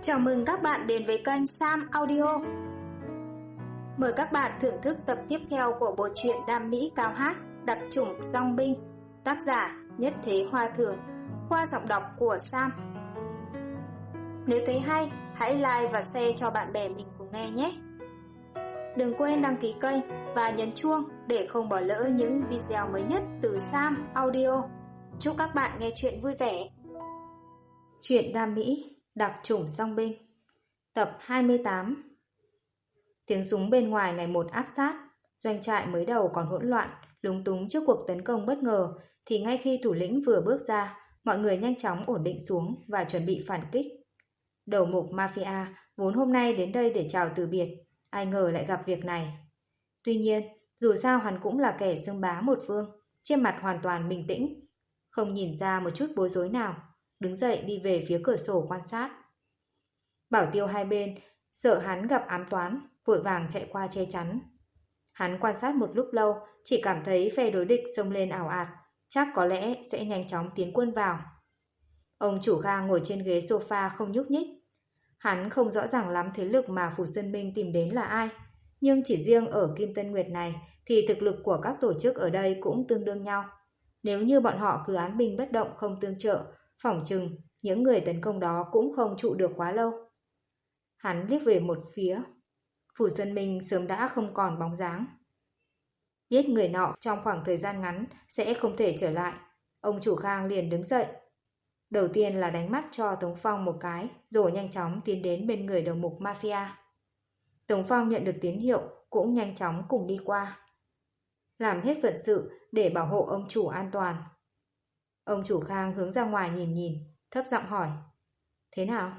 Chào mừng các bạn đến với kênh Sam Audio. Mời các bạn thưởng thức tập tiếp theo của bộ truyện Đam Mỹ Cao Hát, đặc chủng dong binh, tác giả Nhất Thế Hoa Thường, qua giọng đọc của Sam. Nếu thấy hay, hãy like và share cho bạn bè mình cùng nghe nhé. Đừng quên đăng ký kênh và nhấn chuông để không bỏ lỡ những video mới nhất từ Sam Audio. Chúc các bạn nghe chuyện vui vẻ. Truyện Đam Mỹ, đặc chủng dong binh, tập 28. Tiếng súng bên ngoài ngày một áp sát. Doanh trại mới đầu còn hỗn loạn, lúng túng trước cuộc tấn công bất ngờ, thì ngay khi thủ lĩnh vừa bước ra, mọi người nhanh chóng ổn định xuống và chuẩn bị phản kích. Đầu mục mafia vốn hôm nay đến đây để chào từ biệt, ai ngờ lại gặp việc này. Tuy nhiên, dù sao hắn cũng là kẻ xưng bá một phương, trên mặt hoàn toàn bình tĩnh, không nhìn ra một chút bối rối nào, đứng dậy đi về phía cửa sổ quan sát. Bảo tiêu hai bên sợ hắn gặp ám toán, vội vàng chạy qua che chắn. Hắn quan sát một lúc lâu, chỉ cảm thấy phe đối địch xông lên ảo ạt, chắc có lẽ sẽ nhanh chóng tiến quân vào. Ông chủ Khang ngồi trên ghế sofa không nhúc nhích. Hắn không rõ ràng lắm thế lực mà Phủ Xuân Minh tìm đến là ai, nhưng chỉ riêng ở Kim Tân Nguyệt này thì thực lực của các tổ chức ở đây cũng tương đương nhau. Nếu như bọn họ cứ án binh bất động không tương trợ, phỏng chừng những người tấn công đó cũng không trụ được quá lâu. Hắn liếc về một phía. Phủ Xuân Minh sớm đã không còn bóng dáng. Biết người nọ trong khoảng thời gian ngắn sẽ không thể trở lại, ông chủ Khang liền đứng dậy. Đầu tiên là đánh mắt cho Tống Phong một cái, rồi nhanh chóng tiến đến bên người đầu mục mafia. Tống Phong nhận được tín hiệu, cũng nhanh chóng cùng đi qua. Làm hết phận sự để bảo hộ ông chủ an toàn. Ông chủ Khang hướng ra ngoài nhìn, thấp giọng hỏi. Thế nào?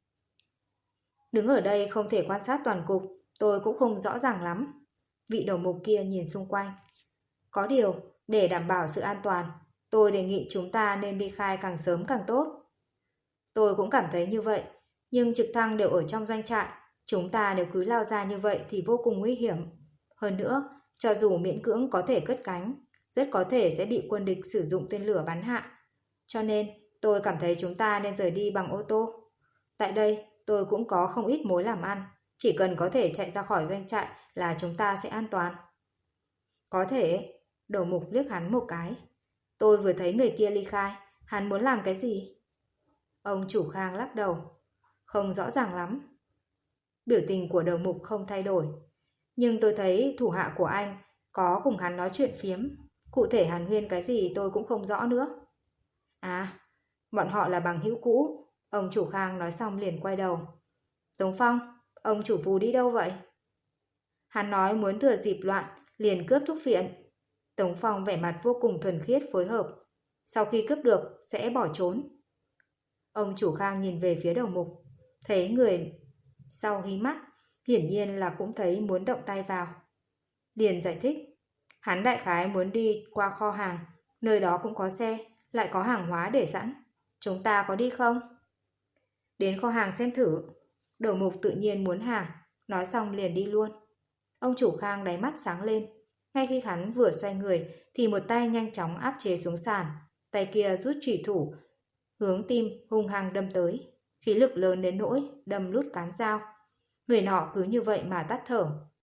Đứng ở đây không thể quan sát toàn cục, tôi cũng không rõ ràng lắm. Vị đầu mục kia nhìn xung quanh. Có điều, để đảm bảo sự an toàn, tôi đề nghị chúng ta nên đi khai càng sớm càng tốt. Tôi cũng cảm thấy như vậy, nhưng trực thăng đều ở trong doanh trại, chúng ta nếu cứ lao ra như vậy thì vô cùng nguy hiểm. Hơn nữa, cho dù miễn cưỡng có thể cất cánh, rất có thể sẽ bị quân địch sử dụng tên lửa bắn hạ. Cho nên, tôi cảm thấy chúng ta nên rời đi bằng ô tô. Tại đây, tôi cũng có không ít mối làm ăn, chỉ cần có thể chạy ra khỏi doanh trại là chúng ta sẽ an toàn. Có thể, đầu mục liếc hắn một cái. Tôi vừa thấy người kia ly khai, hắn muốn làm cái gì? Ông chủ Khang lắc đầu. Không rõ ràng lắm. Biểu tình của đầu mục không thay đổi. Nhưng tôi thấy thủ hạ của anh có cùng hắn nói chuyện phiếm. Cụ thể hàn huyên cái gì tôi cũng không rõ nữa. À, bọn họ là bằng hữu cũ. Ông chủ Khang nói xong liền quay đầu. Tống Phong, ông chủ Phù đi đâu vậy? Hắn nói muốn thừa dịp loạn, liền cướp thuốc phiện. Tống Phong vẻ mặt vô cùng thuần khiết phối hợp. Sau khi cướp được, sẽ bỏ trốn. Ông chủ Khang nhìn về phía đầu mục. Thấy người sau hí mắt, hiển nhiên là cũng thấy muốn động tay vào. Liền giải thích. Hắn đại khái muốn đi qua kho hàng, nơi đó cũng có xe, lại có hàng hóa để sẵn. Chúng ta có đi không? Đến kho hàng xem thử. Đầu mục tự nhiên muốn hàng, nói xong liền đi luôn. Ông chủ Khang đáy mắt sáng lên. Ngay khi hắn vừa xoay người thì một tay nhanh chóng áp chế xuống sàn, tay kia rút chủy thủ, hướng tim hung hăng đâm tới. Khí lực lớn đến nỗi đâm lút cán dao. Người nọ cứ như vậy mà tắt thở.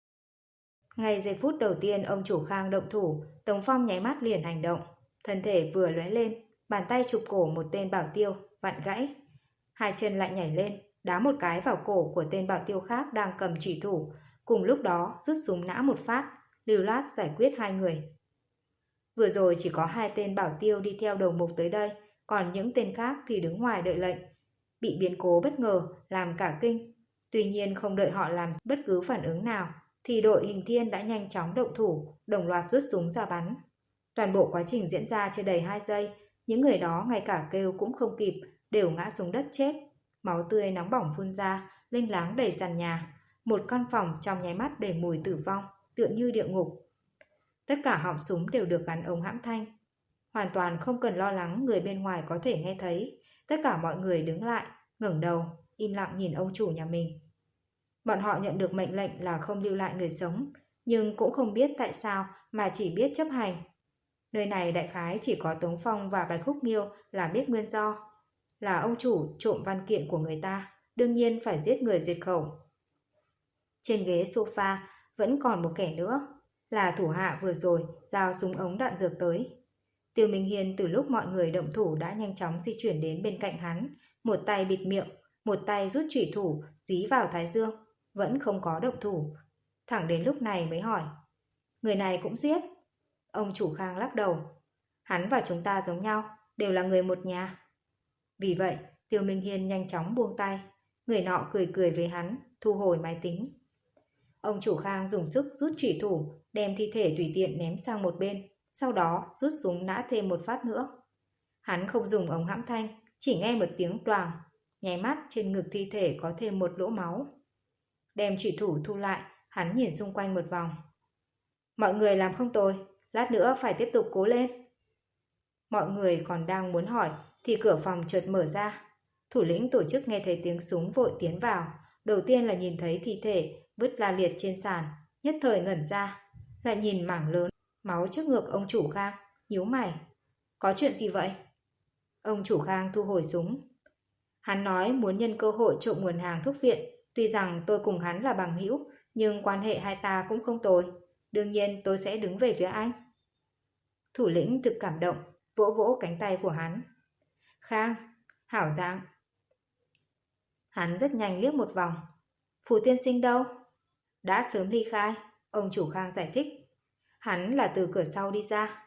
Ngay giây phút đầu tiên ông chủ Khang động thủ, Tống Phong nháy mắt liền hành động. Thân thể vừa lóe lên, bàn tay chụp cổ một tên bảo tiêu, vặn gãy. Hai chân lại nhảy lên, đá một cái vào cổ của tên bảo tiêu khác đang cầm chủy thủ. Cùng lúc đó rút súng nã một phát, lưu loát giải quyết hai người. Vừa rồi chỉ có hai tên bảo tiêu đi theo đầu mục tới đây, còn những tên khác thì đứng ngoài đợi lệnh. Bị biến cố bất ngờ làm cả kinh. Tuy nhiên không đợi họ làm bất cứ phản ứng nào, thì đội Hình Thiên đã nhanh chóng động thủ, đồng loạt rút súng ra bắn. Toàn bộ quá trình diễn ra chưa đầy 2 giây, những người đó ngay cả kêu cũng không kịp, đều ngã xuống đất chết. Máu tươi nóng bỏng phun ra, lênh láng đầy sàn nhà. Một căn phòng trong nháy mắt đầy mùi tử vong, tựa như địa ngục. Tất cả họng súng đều được gắn ống hãm thanh. Hoàn toàn không cần lo lắng người bên ngoài có thể nghe thấy. Tất cả mọi người đứng lại, ngẩng đầu, im lặng nhìn ông chủ nhà mình. Bọn họ nhận được mệnh lệnh là không lưu lại người sống, nhưng cũng không biết tại sao mà chỉ biết chấp hành. Nơi này đại khái chỉ có Tống Phong và Bạch Khúc Nghiêu là biết nguyên do. Là ông chủ trộm văn kiện của người ta, đương nhiên phải giết người diệt khẩu. Trên ghế sofa vẫn còn một kẻ nữa, là thủ hạ vừa rồi giao súng ống đạn dược tới. Tiêu Minh Hiên từ lúc mọi người động thủ đã nhanh chóng di chuyển đến bên cạnh hắn, một tay bịt miệng, một tay rút chủy thủ dí vào thái dương, vẫn không có động thủ. Thẳng đến lúc này mới hỏi, người này cũng giết? Ông chủ Khang lắc đầu, hắn và chúng ta giống nhau, đều là người một nhà. Vì vậy, Tiêu Minh Hiên nhanh chóng buông tay, người nọ cười cười với hắn, thu hồi máy tính. Ông chủ Khang dùng sức rút chủy thủ, đem thi thể tùy tiện ném sang một bên, sau đó rút súng nã thêm một phát nữa. Hắn không dùng ống hãm thanh, chỉ nghe một tiếng toàng, nháy mắt trên ngực thi thể có thêm một lỗ máu. Đem chủy thủ thu lại, hắn nhìn xung quanh một vòng. Mọi người làm không tồi, lát nữa phải tiếp tục cố lên. Mọi người còn đang muốn hỏi thì cửa phòng chợt mở ra. Thủ lĩnh tổ chức nghe thấy tiếng súng vội tiến vào, đầu tiên là nhìn thấy thi thể vứt la liệt trên sàn, nhất thời ngẩn ra, lại nhìn mảng lớn máu trước ngực ông chủ Khang, nhíu mày. Có chuyện gì vậy? Ông chủ Khang thu hồi súng. Hắn nói muốn nhân cơ hội trộm nguồn hàng thuốc viện, tuy rằng tôi cùng hắn là bằng hữu, nhưng quan hệ hai ta cũng không tồi, đương nhiên tôi sẽ đứng về phía anh. Thủ lĩnh thực cảm động, vỗ vỗ cánh tay của hắn. Khang, hảo dạng. Hắn rất nhanh liếc một vòng. Phù tiên sinh đâu? Đã sớm ly khai, ông chủ Khang giải thích. Hắn là từ cửa sau đi ra.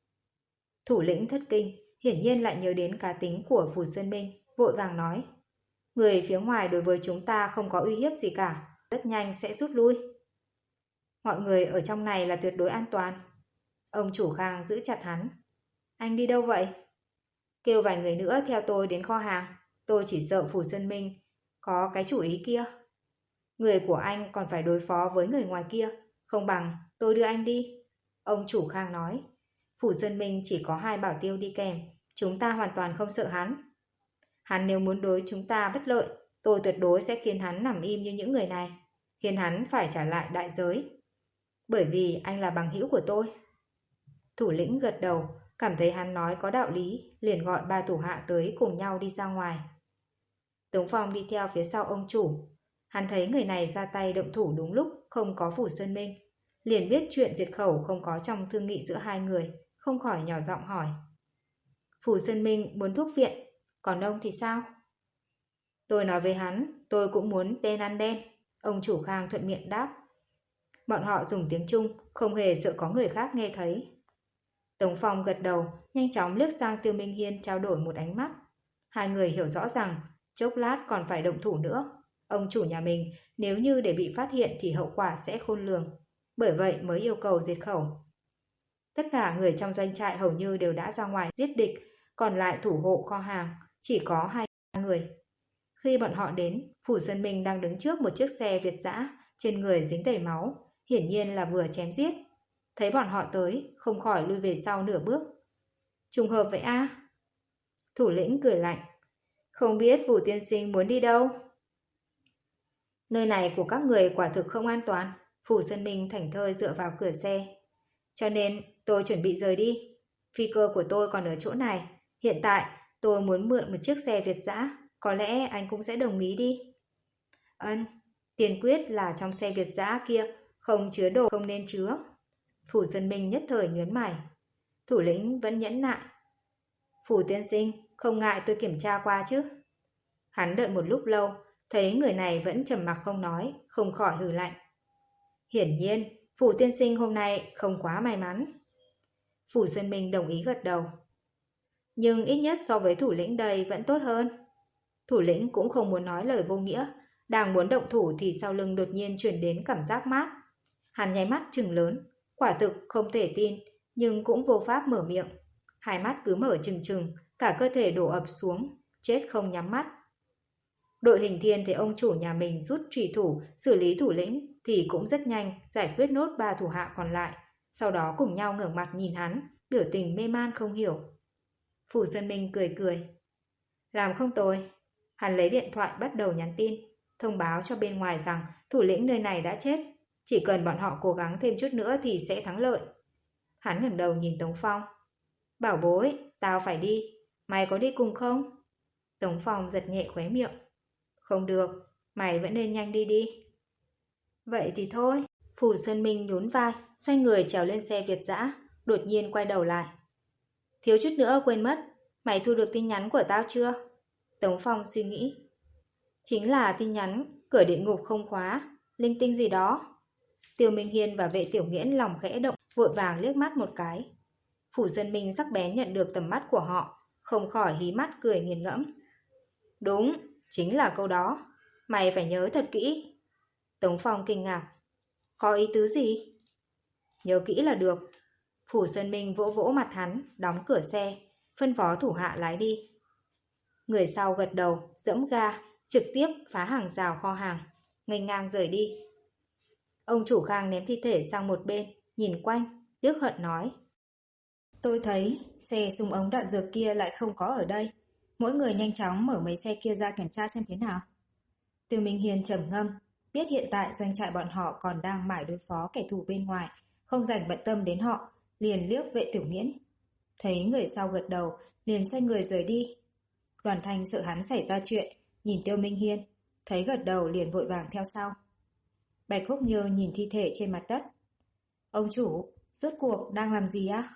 Thủ lĩnh thất kinh, hiển nhiên lại nhớ đến cá tính của Phù Sơn Minh, vội vàng nói. Người phía ngoài đối với chúng ta không có uy hiếp gì cả, rất nhanh sẽ rút lui. Mọi người ở trong này là tuyệt đối an toàn. Ông chủ Khang giữ chặt hắn. Anh đi đâu vậy? Kêu vài người nữa theo tôi đến kho hàng, tôi chỉ sợ Phù Sơn Minh có cái chủ ý kia. Người của anh còn phải đối phó với người ngoài kia, không bằng tôi đưa anh đi. Ông chủ Khang nói, Phù Sơn Minh chỉ có 2 bảo tiêu đi kèm, chúng ta hoàn toàn không sợ hắn. Hắn nếu muốn đối chúng ta bất lợi, tôi tuyệt đối sẽ khiến hắn nằm im như những người này, khiến hắn phải trả lại đại giới. Bởi vì anh là bằng hữu của tôi. Thủ lĩnh gật đầu, cảm thấy hắn nói có đạo lý, liền gọi 3 thủ hạ tới cùng nhau đi ra ngoài. Tống Phong đi theo phía sau ông chủ. Hắn thấy người này ra tay động thủ đúng lúc không có Phù Sơn Minh, liền biết chuyện diệt khẩu không có trong thương nghị giữa hai người, không khỏi nhỏ giọng hỏi. Phù Sơn Minh muốn thuốc viện, còn ông thì sao? Tôi nói với hắn, tôi cũng muốn đen ăn đen, ông chủ Khang thuận miệng đáp. Bọn họ dùng tiếng Trung, không hề sợ có người khác nghe thấy. Tống Phong gật đầu, nhanh chóng liếc sang Tiêu Minh Hiên trao đổi một ánh mắt. Hai người hiểu rõ rằng, chốc lát còn phải động thủ nữa. Ông chủ nhà mình, nếu như để bị phát hiện thì hậu quả sẽ khôn lường. Bởi vậy mới yêu cầu diệt khẩu. Tất cả người trong doanh trại hầu như đều đã ra ngoài giết địch, còn lại thủ hộ kho hàng, chỉ có 2 người. Khi bọn họ đến, Phù Sơn Minh đang đứng trước một chiếc xe Việt dã, trên người dính đầy máu, hiển nhiên là vừa chém giết. Thấy bọn họ tới, không khỏi lui về sau nửa bước. Trùng hợp vậy a? Thủ lĩnh cười lạnh. Không biết Phù tiên sinh muốn đi đâu? Nơi này của các người quả thực không an toàn. Phù Sơn Minh thảnh thơi dựa vào cửa xe. Cho nên tôi chuẩn bị rời đi. Phi cơ của tôi còn ở chỗ này. Hiện tại tôi muốn mượn một chiếc xe Việt dã. Có lẽ anh cũng sẽ đồng ý đi. Tiền quyết là trong xe Việt dã kia không chứa đồ không nên chứa. Phù Sơn Minh nhất thời nhớn mày. Thủ lĩnh vẫn nhẫn nại. Phù tiên sinh, không ngại tôi kiểm tra qua chứ? Hắn đợi một lúc lâu, thấy người này vẫn trầm mặc không nói, không khỏi hừ lạnh. Hiển nhiên, Phù tiên sinh hôm nay không quá may mắn. Phù Sơn Minh đồng ý gật đầu. Nhưng ít nhất so với thủ lĩnh đây vẫn tốt hơn. Thủ lĩnh cũng không muốn nói lời vô nghĩa, đang muốn động thủ thì sau lưng đột nhiên chuyển đến cảm giác mát. Hắn nháy mắt trừng lớn, quả thực không thể tin, nhưng cũng vô pháp mở miệng. Hai mắt cứ mở trừng trừng, cả cơ thể đổ ập xuống, chết không nhắm mắt. Đội hình thiên thấy ông chủ nhà mình rút chủy thủ xử lý thủ lĩnh thì cũng rất nhanh giải quyết nốt 3 thủ hạ còn lại, sau đó cùng nhau ngẩng mặt nhìn hắn, biểu tình mê man không hiểu. Phù Sơn Minh cười cười. Làm không tồi. Hắn lấy điện thoại bắt đầu nhắn tin, thông báo cho bên ngoài rằng thủ lĩnh nơi này đã chết, chỉ cần bọn họ cố gắng thêm chút nữa thì sẽ thắng lợi. Hắn ngẩng đầu nhìn Tống Phong. Bảo bối, tao phải đi, mày có đi cùng không? Tống Phong giật nhẹ khóe miệng. Không được, mày vẫn nên nhanh đi đi. Vậy thì thôi. Phủ Sơn Minh nhún vai, xoay người trèo lên xe Việt dã, đột nhiên quay đầu lại. Thiếu chút nữa quên mất, mày thu được tin nhắn của tao chưa? Tống Phong suy nghĩ. Chính là tin nhắn, cửa địa ngục không khóa, linh tinh gì đó. Tiêu Minh Hiên và Vệ Tiểu Nghiễn lòng khẽ động, vội vàng liếc mắt một cái. Phủ Dân Minh sắc bén nhận được tầm mắt của họ, không khỏi hí mắt cười nghiền ngẫm. Đúng, chính là câu đó. Mày phải nhớ thật kỹ. Tống Phong kinh ngạc. Có ý tứ gì? Nhớ kỹ là được. Phủ Dân Minh vỗ vỗ mặt hắn, đóng cửa xe, phân phó thủ hạ lái đi. Người sau gật đầu, dẫm ga, trực tiếp phá hàng rào kho hàng, nghênh ngang rời đi. Ông chủ Khang ném thi thể sang một bên, nhìn quanh, tiếc hận nói. Tôi thấy xe súng ống đạn dược kia lại không có ở đây. Mỗi người nhanh chóng mở mấy xe kia ra kiểm tra xem thế nào. Tiêu Minh Hiên trầm ngâm, biết hiện tại doanh trại bọn họ còn đang mải đối phó kẻ thù bên ngoài, không dành bận tâm đến họ, liền liếc Vệ Tiểu Nghiễn. Thấy người sau gật đầu, liền xoay người rời đi. Đoàn Thanh sợ hắn xảy ra chuyện, nhìn Tiêu Minh Hiên, thấy gật đầu liền vội vàng theo sau. Bạch Húc Nhơ nhìn thi thể trên mặt đất. Ông chủ, rốt cuộc đang làm gì á?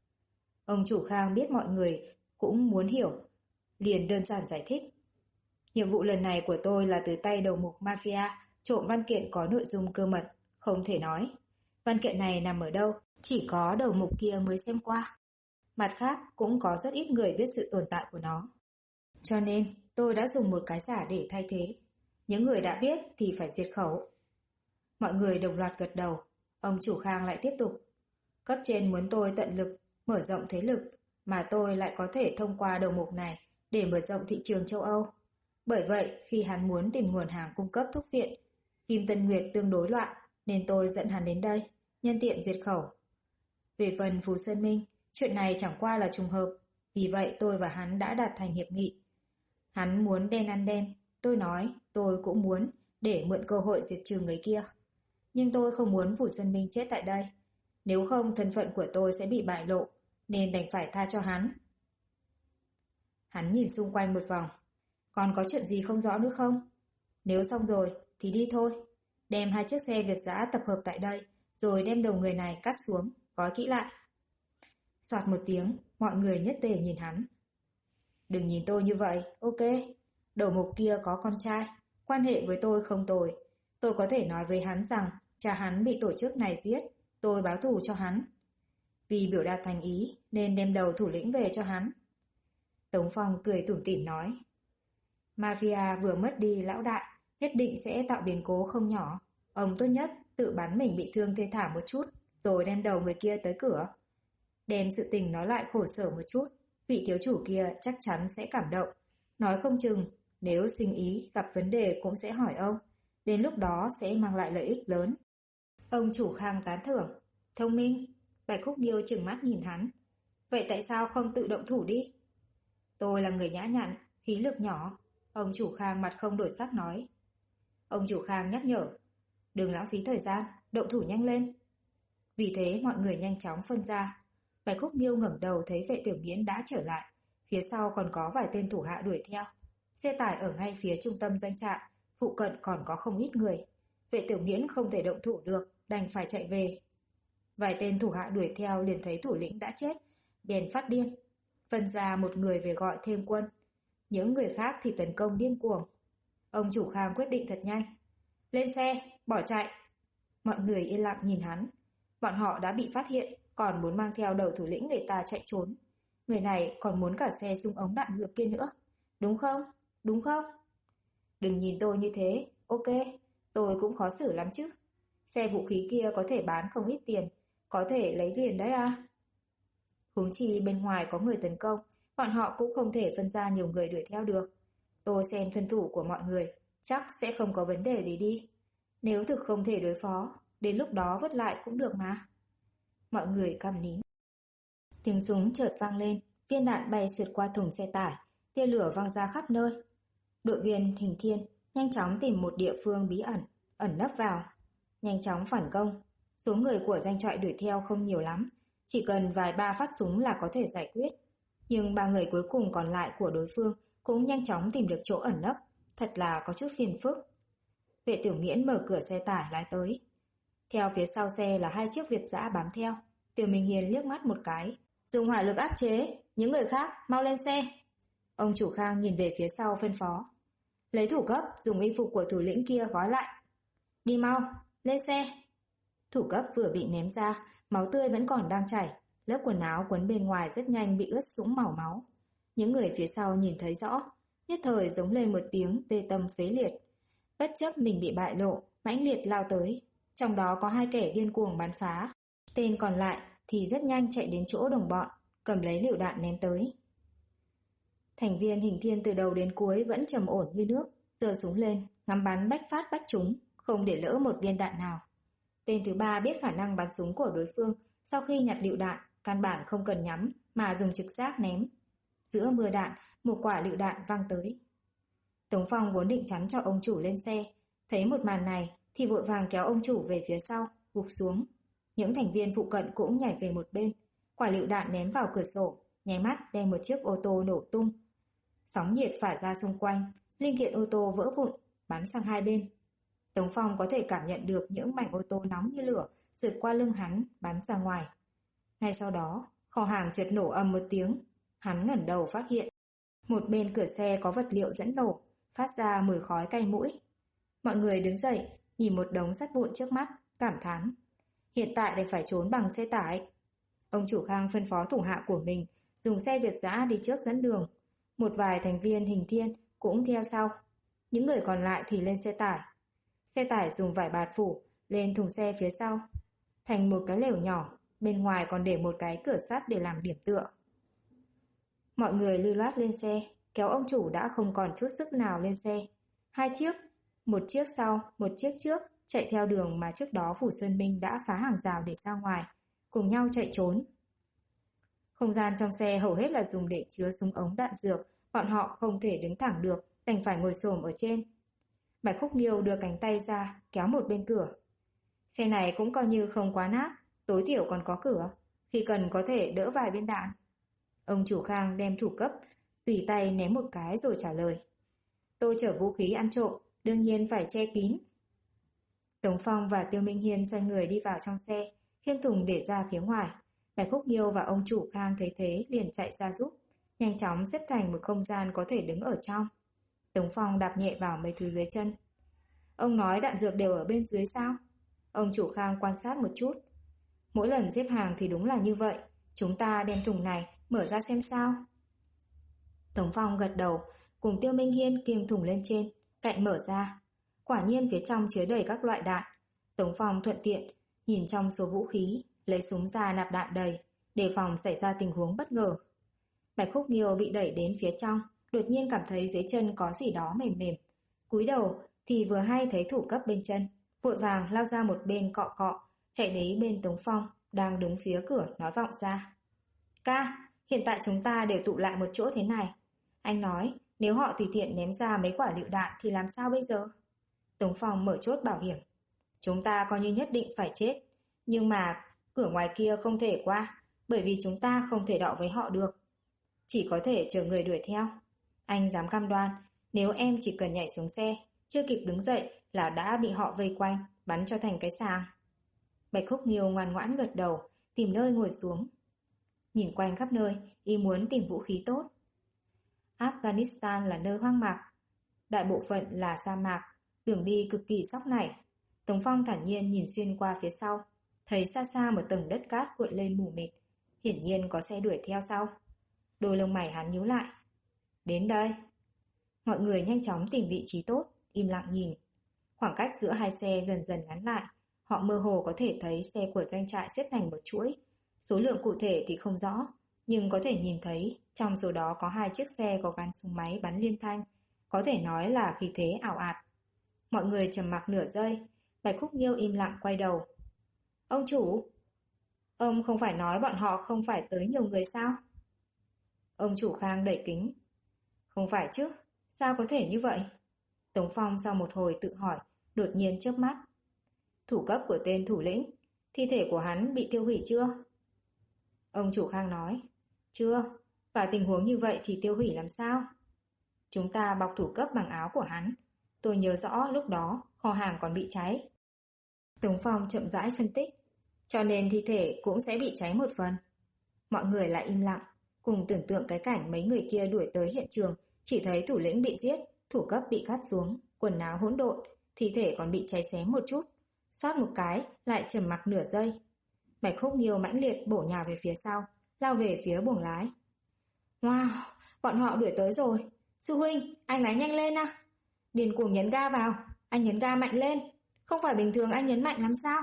Ông chủ Khang biết mọi người cũng muốn hiểu, liền đơn giản giải thích. Nhiệm vụ lần này của tôi là từ tay đầu mục Mafia, trộm văn kiện có nội dung cơ mật, không thể nói. Văn kiện này nằm ở đâu, chỉ có đầu mục kia mới xem qua. Mặt khác cũng có rất ít người biết sự tồn tại của nó. Cho nên tôi đã dùng một cái giả để thay thế. Những người đã biết thì phải diệt khẩu. Mọi người đồng loạt gật đầu. Ông chủ Khang lại tiếp tục. Cấp trên muốn tôi tận lực mở rộng thế lực, mà tôi lại có thể thông qua đầu mục này để mở rộng thị trường châu Âu. Bởi vậy, khi hắn muốn tìm nguồn hàng cung cấp thuốc viện, Kim Tân Nguyệt tương đối loạn, nên tôi dẫn hắn đến đây, nhân tiện diệt khẩu. Về phần Phú Sơn Minh, chuyện này chẳng qua là trùng hợp, vì vậy tôi và hắn đã đạt thành hiệp nghị. Hắn muốn đen ăn đen, tôi nói tôi cũng muốn, để mượn cơ hội diệt trừ người kia. Nhưng tôi không muốn Phú Sơn Minh chết tại đây, nếu không thân phận của tôi sẽ bị bại lộ, nên đành phải tha cho hắn. Hắn nhìn xung quanh một vòng. Còn có chuyện gì không rõ nữa không? Nếu xong rồi thì đi thôi. Đem 2 chiếc xe Việt dã tập hợp tại đây, rồi đem đầu người này cắt xuống, gói kỹ lại. Soạt một tiếng, mọi người nhất tề nhìn hắn. Đừng nhìn tôi như vậy, ok. Đầu mục kia có con trai, quan hệ với tôi không tồi. Tôi có thể nói với hắn rằng cha hắn bị tổ chức này giết, tôi báo thù cho hắn. Vì biểu đạt thành ý nên đem đầu thủ lĩnh về cho hắn. Tống Phong cười tủm tỉm nói. Mafia vừa mất đi lão đại, nhất định sẽ tạo biến cố không nhỏ. Ông tốt nhất tự bắn mình bị thương thê thảm một chút, rồi đem đầu người kia tới cửa. Đem sự tình nói lại khổ sở một chút, vị thiếu chủ kia chắc chắn sẽ cảm động. Nói không chừng, nếu sinh ý gặp vấn đề cũng sẽ hỏi ông. Đến lúc đó sẽ mang lại lợi ích lớn. Ông chủ Khang tán thưởng. Thông minh. Bạch Khúc Điêu trừng mắt nhìn hắn. Vậy tại sao không tự động thủ đi? Tôi là người nhã nhặn, khí lực nhỏ. Ông chủ Khang mặt không đổi sắc nói. Ông chủ Khang nhắc nhở. Đừng lãng phí thời gian, động thủ nhanh lên. Vì thế mọi người nhanh chóng phân ra. Bạch Khúc Điêu ngẩng đầu thấy Vệ Tiểu Nghiễn đã trở lại. Phía sau còn có vài tên thủ hạ đuổi theo. Xe tải ở ngay phía trung tâm doanh trại, phụ cận còn có không ít người. Vệ Tiểu Nghiễn không thể động thủ được, đành phải chạy về. Vài tên thủ hạ đuổi theo liền thấy thủ lĩnh đã chết, bèn phát điên. Phân ra một người về gọi thêm quân. Những người khác thì tấn công điên cuồng. Ông chủ Khang quyết định thật nhanh. Lên xe, bỏ chạy. Mọi người yên lặng nhìn hắn. Bọn họ đã bị phát hiện, còn muốn mang theo đầu thủ lĩnh người ta chạy trốn. Người này còn muốn cả xe súng ống đạn dược kia nữa. Đúng không? Đúng không? Đừng nhìn tôi như thế. Ok, tôi cũng khó xử lắm chứ. Xe vũ khí kia có thể bán không ít tiền, có thể lấy liền đấy à? Huống chi bên ngoài có người tấn công, bọn họ cũng không thể phân ra nhiều người đuổi theo được. Tôi xem thân thủ của mọi người, chắc sẽ không có vấn đề gì đi. Nếu thực không thể đối phó, đến lúc đó vứt lại cũng được mà. Mọi người câm nín. Tiếng súng chợt vang lên, viên đạn bay sượt qua thùng xe tải, tia lửa văng ra khắp nơi. Đội viên Thình Thiên nhanh chóng tìm một địa phương bí ẩn, ẩn nấp vào, nhanh chóng phản công. Số người của doanh trại đuổi theo không nhiều lắm, chỉ cần vài ba phát súng là có thể giải quyết. Nhưng 3 người cuối cùng còn lại của đối phương cũng nhanh chóng tìm được chỗ ẩn nấp, thật là có chút phiền phức. Vệ Tiểu Nghiễn mở cửa xe tải lái tới. Theo phía sau xe là 2 chiếc Việt dã bám theo. Tiêu Minh Hiên liếc mắt một cái, dùng hỏa lực áp chế, những người khác mau lên xe. Ông chủ Khang nhìn về phía sau phân phó. Lấy thủ cấp, dùng y phục của thủ lĩnh kia gói lại. Đi mau, lên xe. Thủ cấp vừa bị ném ra, máu tươi vẫn còn đang chảy. Lớp quần áo quấn bên ngoài rất nhanh bị ướt sũng màu máu. Những người phía sau nhìn thấy rõ, nhất thời giống lên một tiếng tê tâm phế liệt. Bất chấp mình bị bại lộ, mãnh liệt lao tới. Trong đó có 2 kẻ điên cuồng bắn phá. Tên còn lại thì rất nhanh chạy đến chỗ đồng bọn, cầm lấy lựu đạn ném tới. Thành viên Hình Thiên từ đầu đến cuối vẫn trầm ổn như nước, giơ súng lên, ngắm bắn bách phát bách trúng, không để lỡ một viên đạn nào. Tên thứ 3 biết khả năng bắn súng của đối phương, sau khi nhặt lựu đạn, căn bản không cần nhắm mà dùng trực giác ném. Giữa mưa đạn, một quả lựu đạn văng tới. Tống Phong vốn định chắn cho ông chủ lên xe, thấy một màn này thì vội vàng kéo ông chủ về phía sau, gục xuống. Những thành viên phụ cận cũng nhảy về một bên, quả lựu đạn ném vào cửa sổ, nháy mắt đem một chiếc ô tô nổ tung. Sóng nhiệt phả ra xung quanh, linh kiện ô tô vỡ vụn, bắn sang hai bên. Tống Phong có thể cảm nhận được những mảnh ô tô nóng như lửa sượt qua lưng hắn, bắn ra ngoài. Ngay sau đó, kho hàng chợt nổ ầm một tiếng. Hắn ngẩng đầu phát hiện một bên cửa xe có vật liệu dẫn nổ, phát ra mùi khói cay mũi. Mọi người đứng dậy, nhìn một đống sắt vụn trước mắt, cảm thán. Hiện tại để phải trốn bằng xe tải. Ông chủ Khang phân phó thủ hạ của mình dùng xe Việt dã đi trước dẫn đường. Một vài thành viên Hình Thiên cũng theo sau. Những người còn lại thì lên xe tải. Xe tải dùng vải bạt phủ lên thùng xe phía sau, thành một cái lều nhỏ, bên ngoài còn để một cái cửa sắt để làm điểm tựa. Mọi người lưu loát lên xe, kéo ông chủ đã không còn chút sức nào lên xe. 2 chiếc, một chiếc sau, một chiếc trước, chạy theo đường mà trước đó Phủ Sơn Minh đã phá hàng rào để ra ngoài, cùng nhau chạy trốn. Không gian trong xe hầu hết là dùng để chứa súng ống đạn dược, bọn họ không thể đứng thẳng được, đành phải ngồi xổm ở trên. Bạch Khúc Nghiêu đưa cánh tay ra, kéo một bên cửa. Xe này cũng coi như không quá nát, tối thiểu còn có cửa, khi cần có thể đỡ vài viên đạn. Ông chủ Khang đem thủ cấp, tùy tay ném một cái rồi trả lời. Tôi chở vũ khí ăn trộm, đương nhiên phải che kín. Tống Phong và Tiêu Minh Hiên xoay người đi vào trong xe, khiêng thùng để ra phía ngoài. Bạch Khúc Nghiêu và ông chủ Khang thấy thế liền chạy ra giúp, nhanh chóng xếp thành một không gian có thể đứng ở trong. Tống Phong đạp nhẹ vào mấy thứ dưới chân. Ông nói đạn dược đều ở bên dưới sao? Ông chủ Khang quan sát một chút. Mỗi lần xếp hàng thì đúng là như vậy. Chúng ta đem thùng này mở ra xem sao. Tống Phong gật đầu, cùng Tiêu Minh Hiên kiêng thùng lên trên, cạnh mở ra. Quả nhiên phía trong chứa đầy các loại đạn. Tống Phong thuận tiện, nhìn trong số vũ khí, lấy súng ra nạp đạn đầy, đề phòng xảy ra tình huống bất ngờ. Bạch Khúc Nghiêu bị đẩy đến phía trong, đột nhiên cảm thấy dưới chân có gì đó mềm mềm. Cúi đầu thì vừa hay thấy thủ cấp bên chân, vội vàng lao ra một bên cọ cọ, chạy đến bên Tống Phong, đang đứng phía cửa nói vọng ra. Ca, hiện tại chúng ta đều tụ lại một chỗ thế này. Anh nói, nếu họ tùy tiện ném ra mấy quả lựu đạn thì làm sao bây giờ? Tống Phong mở chốt bảo hiểm. Chúng ta coi như nhất định phải chết, nhưng mà cửa ngoài kia không thể qua, bởi vì chúng ta không thể đọ với họ được. Chỉ có thể chờ người đuổi theo. Anh dám cam đoan, nếu em chỉ cần nhảy xuống xe, chưa kịp đứng dậy là đã bị họ vây quanh, bắn cho thành cái sàng. Bạch Khúc Nghiêu ngoan ngoãn gật đầu, tìm nơi ngồi xuống. Nhìn quanh khắp nơi, ý muốn tìm vũ khí tốt. Afghanistan là nơi hoang mạc, đại bộ phận là sa mạc, đường đi cực kỳ sóc nảy. Tống Phong thản nhiên nhìn xuyên qua phía sau, thấy xa xa một tầng đất cát cuộn lên mù mịt, hiển nhiên có xe đuổi theo sau. Đôi lông mày hắn nhíu lại. Đến đây. Mọi người nhanh chóng tìm vị trí tốt, im lặng nhìn. Khoảng cách giữa hai xe dần dần ngắn lại, họ mơ hồ có thể thấy xe của doanh trại xếp thành một chuỗi. Số lượng cụ thể thì không rõ, nhưng có thể nhìn thấy trong số đó có 2 chiếc xe có gắn súng máy bắn liên thanh, có thể nói là khí thế ảo ạt. Mọi người trầm mặc nửa giây, Bạch Khúc Nghiêu im lặng quay đầu. Ông chủ, ông không phải nói bọn họ không phải tới nhiều người sao? Ông chủ Khang đẩy kính. Không phải chứ, sao có thể như vậy? Tống Phong sau một hồi tự hỏi, đột nhiên chớp mắt. Thủ cấp của tên thủ lĩnh, thi thể của hắn bị tiêu hủy chưa? Ông chủ Khang nói. Chưa, và tình huống như vậy thì tiêu hủy làm sao? Chúng ta bọc thủ cấp bằng áo của hắn. Tôi nhớ rõ lúc đó kho hàng còn bị cháy. Tống Phong chậm rãi phân tích. Cho nên thi thể cũng sẽ bị cháy một phần. Mọi người lại im lặng, cùng tưởng tượng cái cảnh mấy người kia đuổi tới hiện trường, chỉ thấy thủ lĩnh bị giết, thủ cấp bị cắt xuống, quần áo hỗn độn, thi thể còn bị cháy xém một chút. Xoát một cái, lại trầm mặc nửa giây. Bạch Khúc Nghiêu mãnh liệt bổ nhào về phía sau, lao về phía buồng lái. Wow, bọn họ đuổi tới rồi. Sư huynh, anh lái nhanh lên à? Điền cuồng nhấn ga vào, anh nhấn ga mạnh lên. Không phải bình thường anh nhấn mạnh lắm sao?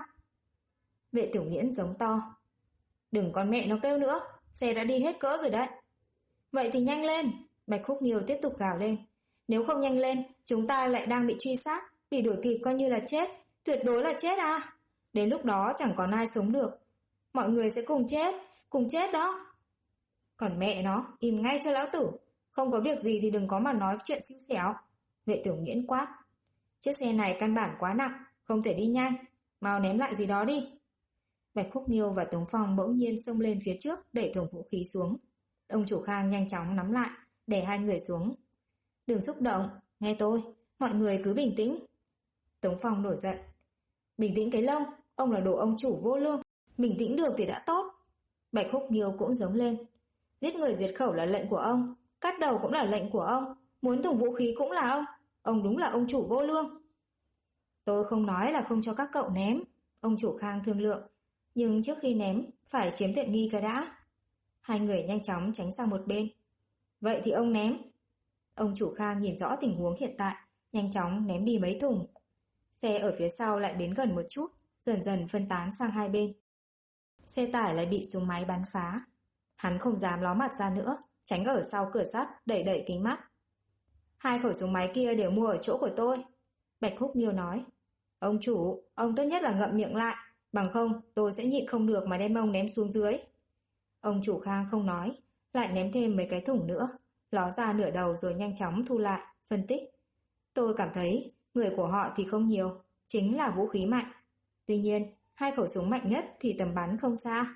Vệ Tiểu Nghiễn giống to. Đừng con mẹ nó kêu nữa, xe đã đi hết cỡ rồi đấy. Vậy thì nhanh lên, Bạch Khúc Nghiêu tiếp tục gào lên. Nếu không nhanh lên, chúng ta lại đang bị truy sát, bị đuổi kịp coi như là chết, tuyệt đối là chết à. Đến lúc đó chẳng còn ai sống được. Mọi người sẽ cùng chết đó. Còn mẹ nó, im ngay cho lão tử. Không có việc gì thì đừng có mà nói chuyện xinh xẻo. Vệ Tiểu Nghiễn quát. Chiếc xe này căn bản quá nặng, không thể đi nhanh. Mau ném lại gì đó đi. Bạch Khúc Nghiêu và Tống Phong bỗng nhiên xông lên phía trước, đẩy thùng vũ khí xuống. Ông chủ Khang nhanh chóng nắm lại, để hai người xuống. Đừng xúc động, nghe tôi, mọi người cứ bình tĩnh. Tống Phong nổi giận. Bình tĩnh cái lông, ông là đồ ông chủ vô lương. Bình tĩnh được thì đã tốt. Bạch Khúc Nghiêu cũng giống lên. Giết người diệt khẩu là lệnh của ông, cắt đầu cũng là lệnh của ông, muốn thùng vũ khí cũng là ông đúng là ông chủ vô lương. Tôi không nói là không cho các cậu ném, ông chủ Khang thương lượng, nhưng trước khi ném phải chiếm tiện nghi cái đã. Hai người nhanh chóng tránh sang một bên. Vậy thì ông ném. Ông chủ Khang nhìn rõ tình huống hiện tại, nhanh chóng ném đi mấy thùng. Xe ở phía sau lại đến gần một chút, dần dần phân tán sang hai bên. Xe tải lại bị súng máy bắn phá. Hắn không dám ló mặt ra nữa, tránh ở sau cửa sắt, đẩy kính mắt. Hai khẩu súng máy kia đều mua ở chỗ của tôi. Bạch Khúc Nghiêu nói. Ông chủ, ông tốt nhất là ngậm miệng lại, bằng không tôi sẽ nhịn không được mà đem ông ném xuống dưới. Ông chủ Khang không nói, lại ném thêm mấy cái thùng nữa, ló ra nửa đầu rồi nhanh chóng thu lại, phân tích. Tôi cảm thấy người của họ thì không nhiều, chính là vũ khí mạnh. Tuy nhiên, hai khẩu súng mạnh nhất thì tầm bắn không xa.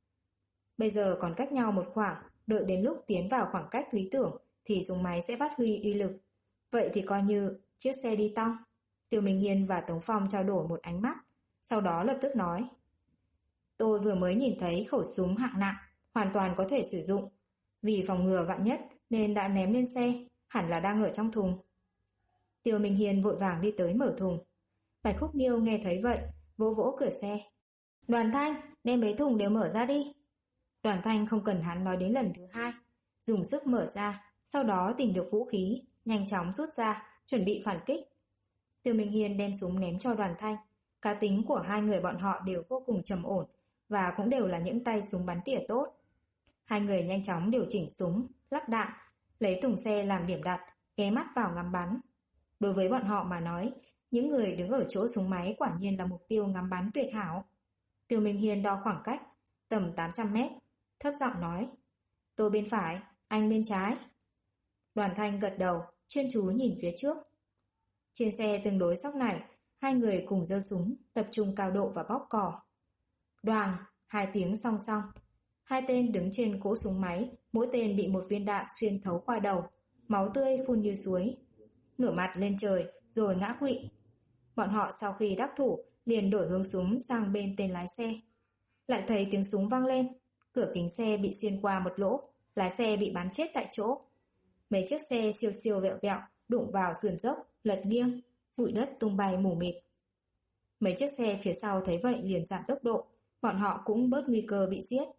Bây giờ còn cách nhau một khoảng, đợi đến lúc tiến vào khoảng cách lý tưởng thì súng máy sẽ phát huy uy lực. Vậy thì coi như chiếc xe đi tong. Tiêu Minh Hiên và Tống Phong trao đổi một ánh mắt, sau đó lập tức nói. Tôi vừa mới nhìn thấy khẩu súng hạng nặng, hoàn toàn có thể sử dụng. Vì phòng ngừa vạn nhất nên đã ném lên xe, hẳn là đang ở trong thùng. Tiêu Minh Hiên vội vàng đi tới mở thùng. Bạch Khúc Nghiêu nghe thấy vậy, vỗ vỗ cửa xe. Đoàn Thanh, đem mấy thùng đều mở ra đi. Đoàn Thanh không cần hắn nói đến lần thứ hai, dùng sức mở ra, sau đó tìm được vũ khí, nhanh chóng rút ra, chuẩn bị phản kích. Tiêu Minh Hiên đem súng ném cho Đoàn Thanh. Cá tính của hai người bọn họ đều vô cùng trầm ổn và cũng đều là những tay súng bắn tỉa tốt. Hai người nhanh chóng điều chỉnh súng, lắp đạn, lấy thùng xe làm điểm đặt, ghé mắt vào ngắm bắn. Đối với bọn họ mà nói, những người đứng ở chỗ súng máy quả nhiên là mục tiêu ngắm bắn tuyệt hảo. Tiêu Minh Hiên đo khoảng cách, tầm 800 mét, thấp giọng nói. Tôi bên phải, anh bên trái. Đoàn Thanh gật đầu, chuyên chú nhìn phía trước. Trên xe tương đối sóc nảy, hai người cùng giơ súng, tập trung cao độ và bóp cò. Đoàng, hai tiếng song song. Hai tên đứng trên cỗ súng máy, mỗi tên bị một viên đạn xuyên thấu qua đầu, máu tươi phun như suối. Ngửa mặt lên trời, rồi ngã quỵ. Bọn họ sau khi đắc thủ, liền đổi hướng súng sang bên tên lái xe. Lại thấy tiếng súng vang lên, cửa kính xe bị xuyên qua một lỗ, lái xe bị bắn chết tại chỗ. Mấy chiếc xe siêu siêu vẹo vẹo, đụng vào sườn dốc, lật nghiêng, bụi đất tung bay mù mịt. Mấy chiếc xe phía sau thấy vậy liền giảm tốc độ, bọn họ cũng bớt nguy cơ bị giết.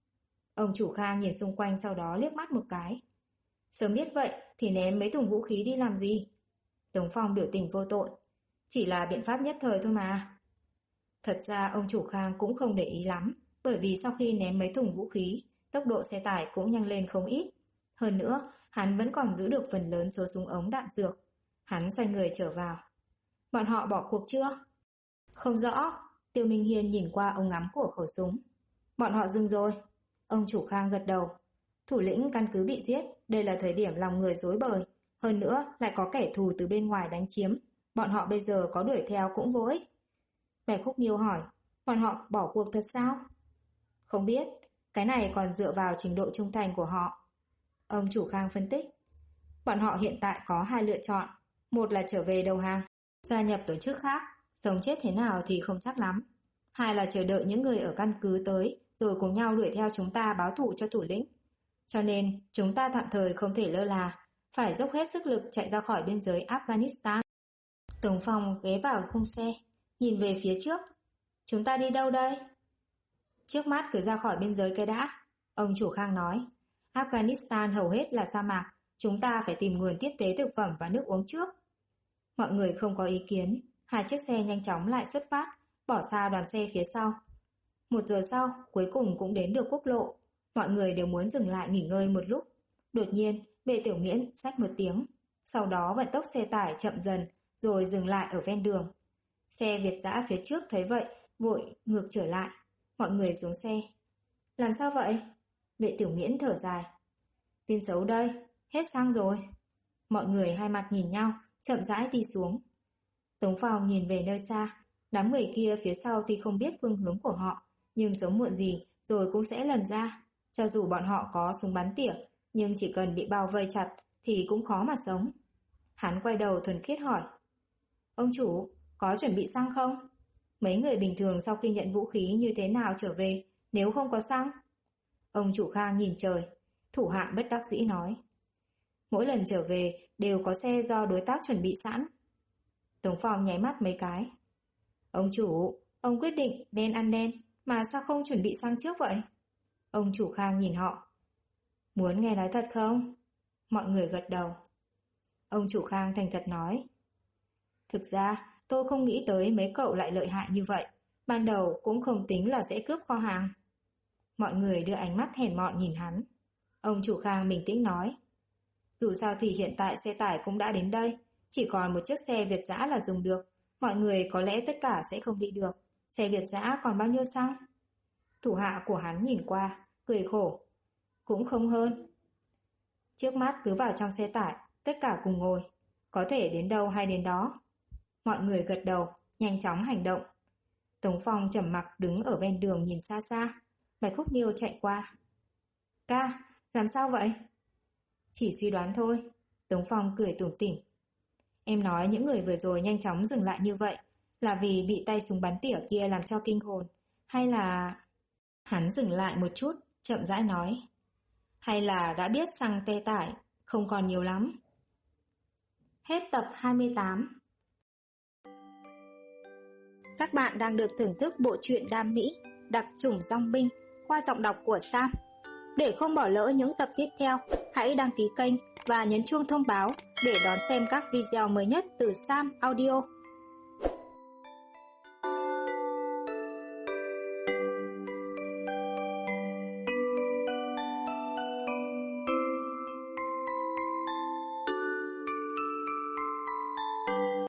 Ông chủ Khang nhìn xung quanh sau đó liếc mắt một cái. Sớm biết vậy thì ném mấy thùng vũ khí đi làm gì? Tống Phong biểu tình vô tội. Chỉ là biện pháp nhất thời thôi mà. Thật ra ông chủ Khang cũng không để ý lắm, bởi vì sau khi ném mấy thùng vũ khí, tốc độ xe tải cũng nhanh lên không ít. Hơn nữa, hắn vẫn còn giữ được phần lớn số súng ống đạn dược. Hắn xoay người trở vào. Bọn họ bỏ cuộc chưa? Không rõ. Tiêu Minh Hiên nhìn qua ống ngắm của khẩu súng. Bọn họ dừng rồi. Ông chủ Khang gật đầu. Thủ lĩnh căn cứ bị giết, đây là thời điểm lòng người rối bời. Hơn nữa, lại có kẻ thù từ bên ngoài đánh chiếm. Bọn họ bây giờ có đuổi theo cũng vô ích. Bạch Khúc Nghiêu hỏi, bọn họ bỏ cuộc thật sao? Không biết, cái này còn dựa vào trình độ trung thành của họ. Ông chủ Khang phân tích. Bọn họ hiện tại có hai lựa chọn. Một là trở về đầu hàng, gia nhập tổ chức khác, sống chết thế nào thì không chắc lắm. Hai là chờ đợi những người ở căn cứ tới rồi cùng nhau đuổi theo chúng ta báo thù cho thủ lĩnh. Cho nên chúng ta tạm thời không thể lơ là, phải dốc hết sức lực chạy ra khỏi biên giới Afghanistan. Tống Phong ghé vào khung xe, nhìn về phía trước. Chúng ta đi đâu đây? Trước mắt cứ ra khỏi biên giới cái đã. Ông chủ Khang nói. Afghanistan hầu hết là sa mạc, chúng ta phải tìm nguồn tiếp tế thực phẩm và nước uống trước. Mọi người không có ý kiến, hai chiếc xe nhanh chóng lại xuất phát, bỏ xa đoàn xe phía sau. 1 giờ sau, cuối cùng cũng đến được quốc lộ. Mọi người đều muốn dừng lại nghỉ ngơi một lúc. Đột nhiên, Vệ Tiểu Nghiễn xách một tiếng. Sau đó vận tốc xe tải chậm dần, rồi dừng lại ở ven đường. Xe Việt dã phía trước thấy vậy, vội ngược trở lại. Mọi người xuống xe. Làm sao vậy? Vệ Tiểu Nghiễn thở dài. Tin xấu đây, hết xăng rồi. Mọi người hai mặt nhìn nhau, chậm rãi đi xuống. Tống Phong nhìn về nơi xa. Đám người kia phía sau tuy không biết phương hướng của họ, nhưng sớm muộn gì rồi cũng sẽ lần ra. Cho dù bọn họ có súng bắn tỉa, nhưng chỉ cần bị bao vây chặt thì cũng khó mà sống. Hắn quay đầu thuần khiết hỏi. Ông chủ, có chuẩn bị xăng không? Mấy người bình thường sau khi nhận vũ khí như thế nào trở về nếu không có xăng? Ông chủ Khang nhìn trời, thủ hạ bất đắc dĩ nói. Mỗi lần trở về đều có xe do đối tác chuẩn bị sẵn. Tống Phong nháy mắt mấy cái. Ông chủ, ông quyết định đen ăn đen, mà sao không chuẩn bị xăng trước vậy? Ông chủ Khang nhìn họ. Muốn nghe nói thật không? Mọi người gật đầu. Ông chủ Khang thành thật nói. Thực ra, tôi không nghĩ tới mấy cậu lại lợi hại như vậy. Ban đầu cũng không tính là sẽ cướp kho hàng. Mọi người đưa ánh mắt hèn mọn nhìn hắn. Ông chủ Khang bình tĩnh nói. Dù sao thì hiện tại xe tải cũng đã đến đây. Chỉ còn một chiếc xe Việt dã là dùng được. Mọi người có lẽ tất cả sẽ không đi được. Xe Việt dã còn bao nhiêu xăng? Thủ hạ của hắn nhìn qua, cười khổ. Cũng không hơn. Trước mắt cứ vào trong xe tải, tất cả cùng ngồi. Có thể đến đâu hay đến đó. Mọi người gật đầu, nhanh chóng hành động. Tống Phong trầm mặc đứng ở ven đường nhìn xa xa. Bạch Khúc Niêu chạy qua. Ca, làm sao vậy? Chỉ suy đoán thôi. Tống Phong cười tủm tỉm. Em nói những người vừa rồi nhanh chóng dừng lại như vậy là vì bị tay súng bắn tỉa kia làm cho kinh hồn, hay là... Hắn dừng lại một chút, chậm rãi nói. Hay là đã biết xăng xe tải không còn nhiều lắm. Hết tập 28. Các bạn đang được thưởng thức bộ truyện Đam Mỹ, đặc chủng dong binh qua giọng đọc của Sam. Để không bỏ lỡ những tập tiếp theo, hãy đăng ký kênh và nhấn chuông thông báo để đón xem các video mới nhất từ Sam Audio.